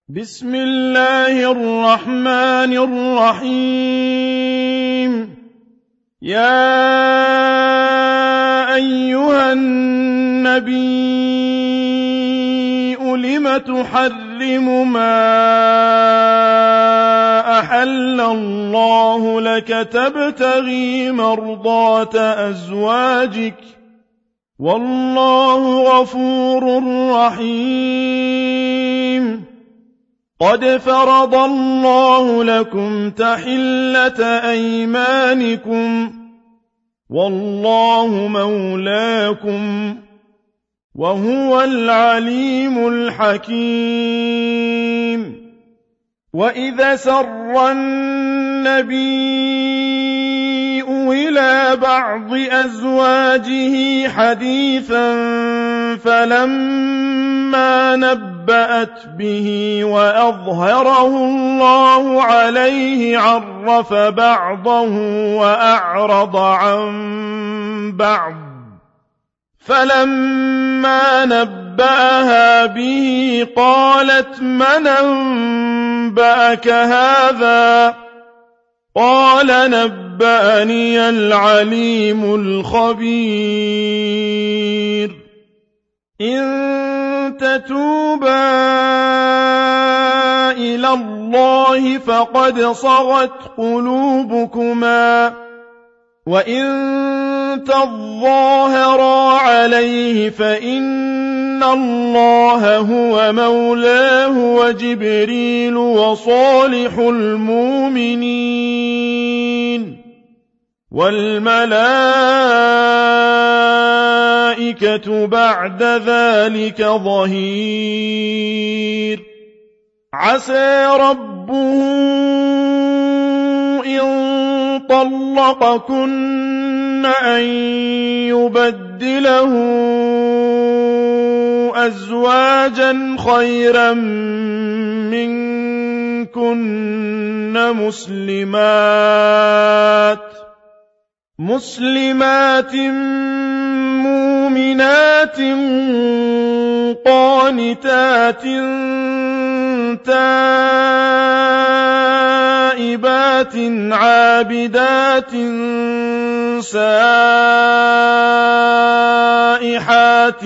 بسم الله الرحمن الرحيم. يا أيها النبي لم تحرم ما أحل الله لك تبتغي مرضات أزواجك والله غفور رحيم. قد فرض الله لكم تحلة أيمانكم والله مولاكم وهو العليم الحكيم. وإذا سر النبي إلى بعض أزواجه حديثا فلما نبأت به وأظهره الله عليه عرف بعضه وأعرض عن بعض، فلما نبأها به قالت من أنبأك هذا؟ قال نبأني العليم الخبير. إن تتوبا إلى الله فقد صغت قلوبكما، وإن تظاهرا عليه فإن الله هو مولاه وجبريل وصالح المؤمنين والملائكة بعد ذلك ظهير. عسى ربه إن طلقكن أن يبدله أزواجا خيرا منكن مسلمات مؤمنات قانتات تائبات عابدات سائحات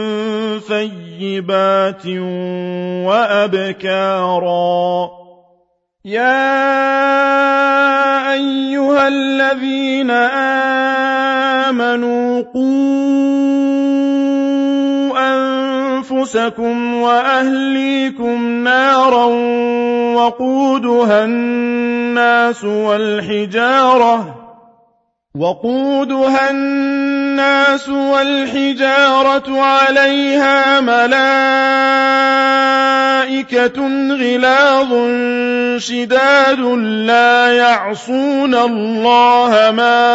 ثيبات وأبكارا. يا أيها الذين آمنوا قوا أنفسكم وأهليكم نارا وقودها الناس والحجارة عليها ملائكة غلاظ شداد لا يعصون الله ما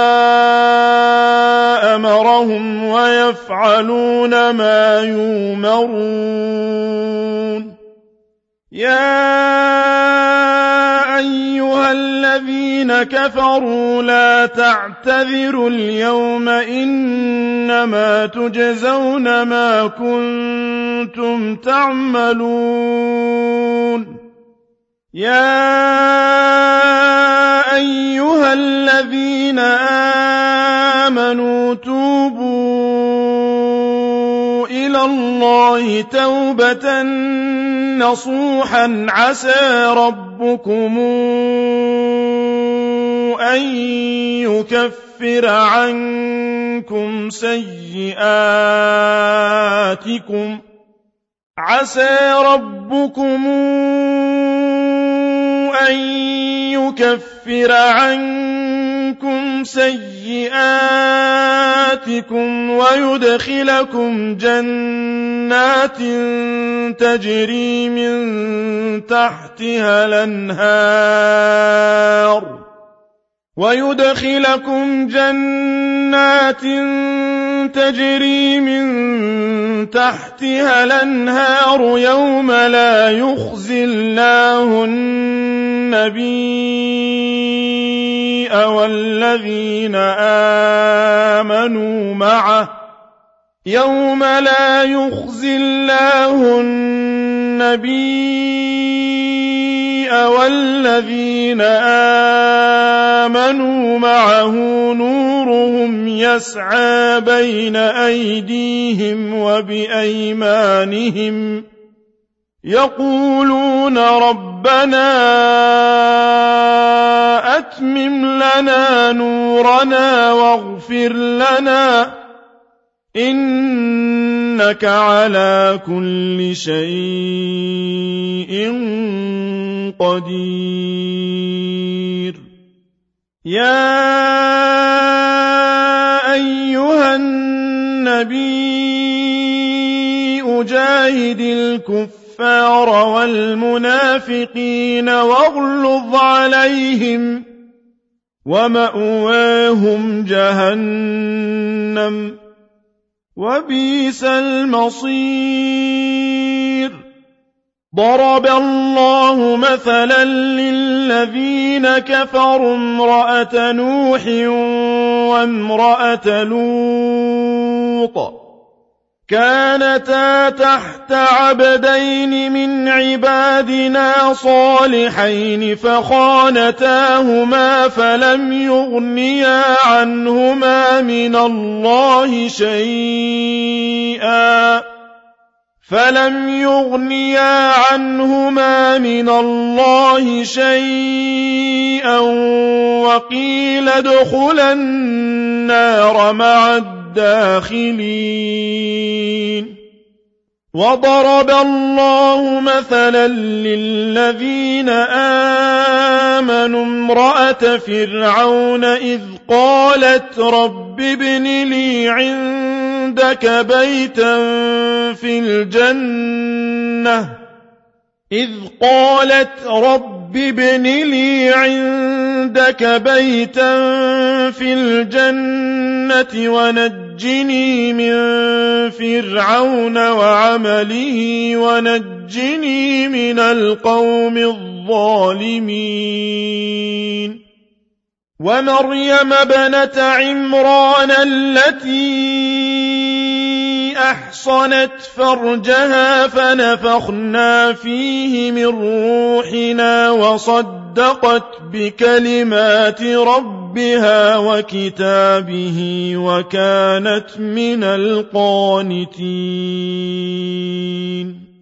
أمرهم ويفعلون ما يؤمرون. يا أيها الذين كفروا لا تعتذروا اليوم إنما تجزون ما كنتم تعملون. يا أيها الذين آمنوا توبوا إلى الله توبة نصوحا عسى ربكم أن يكفر عنكم سيئاتكم ويدخلكم جنات تجري من تحتها الأنهار يوم لا يخزي الله النبي والذين آمنوا معه النبي والذين آمنوا معه نورهم يسعى بين أيديهم وبأيمانهم يقولون ربنا أتمم لنا نورنا واغفر لنا إنك على كل شيء قدير. يا أيها النبي جاهد الكفار والمنافقين واغلظ عليهم ومأواهم جهنم وبئس المصير. ضرب الله مثلا للذين كفروا امرأة نوح وامرأة لوط كانتا تحت عبدين من عبادنا صالحين فخانتاهما فلم يغنيا عنهما من الله شيئا وقيل ادخلا النار مع الداخلين. وضرب الله مثلا للذين آمنوا امرأة فرعون إذ قالت رب ابن لي عندك بيتا في الجنة ونجني من فرعون وعمله ونجني من القوم الظالمين. ومريم ابنة عمران التي أحصنت فرجها فنفخنا فيه من روحنا وصدقت بكلمات ربها وكتابه وكانت من القانتين.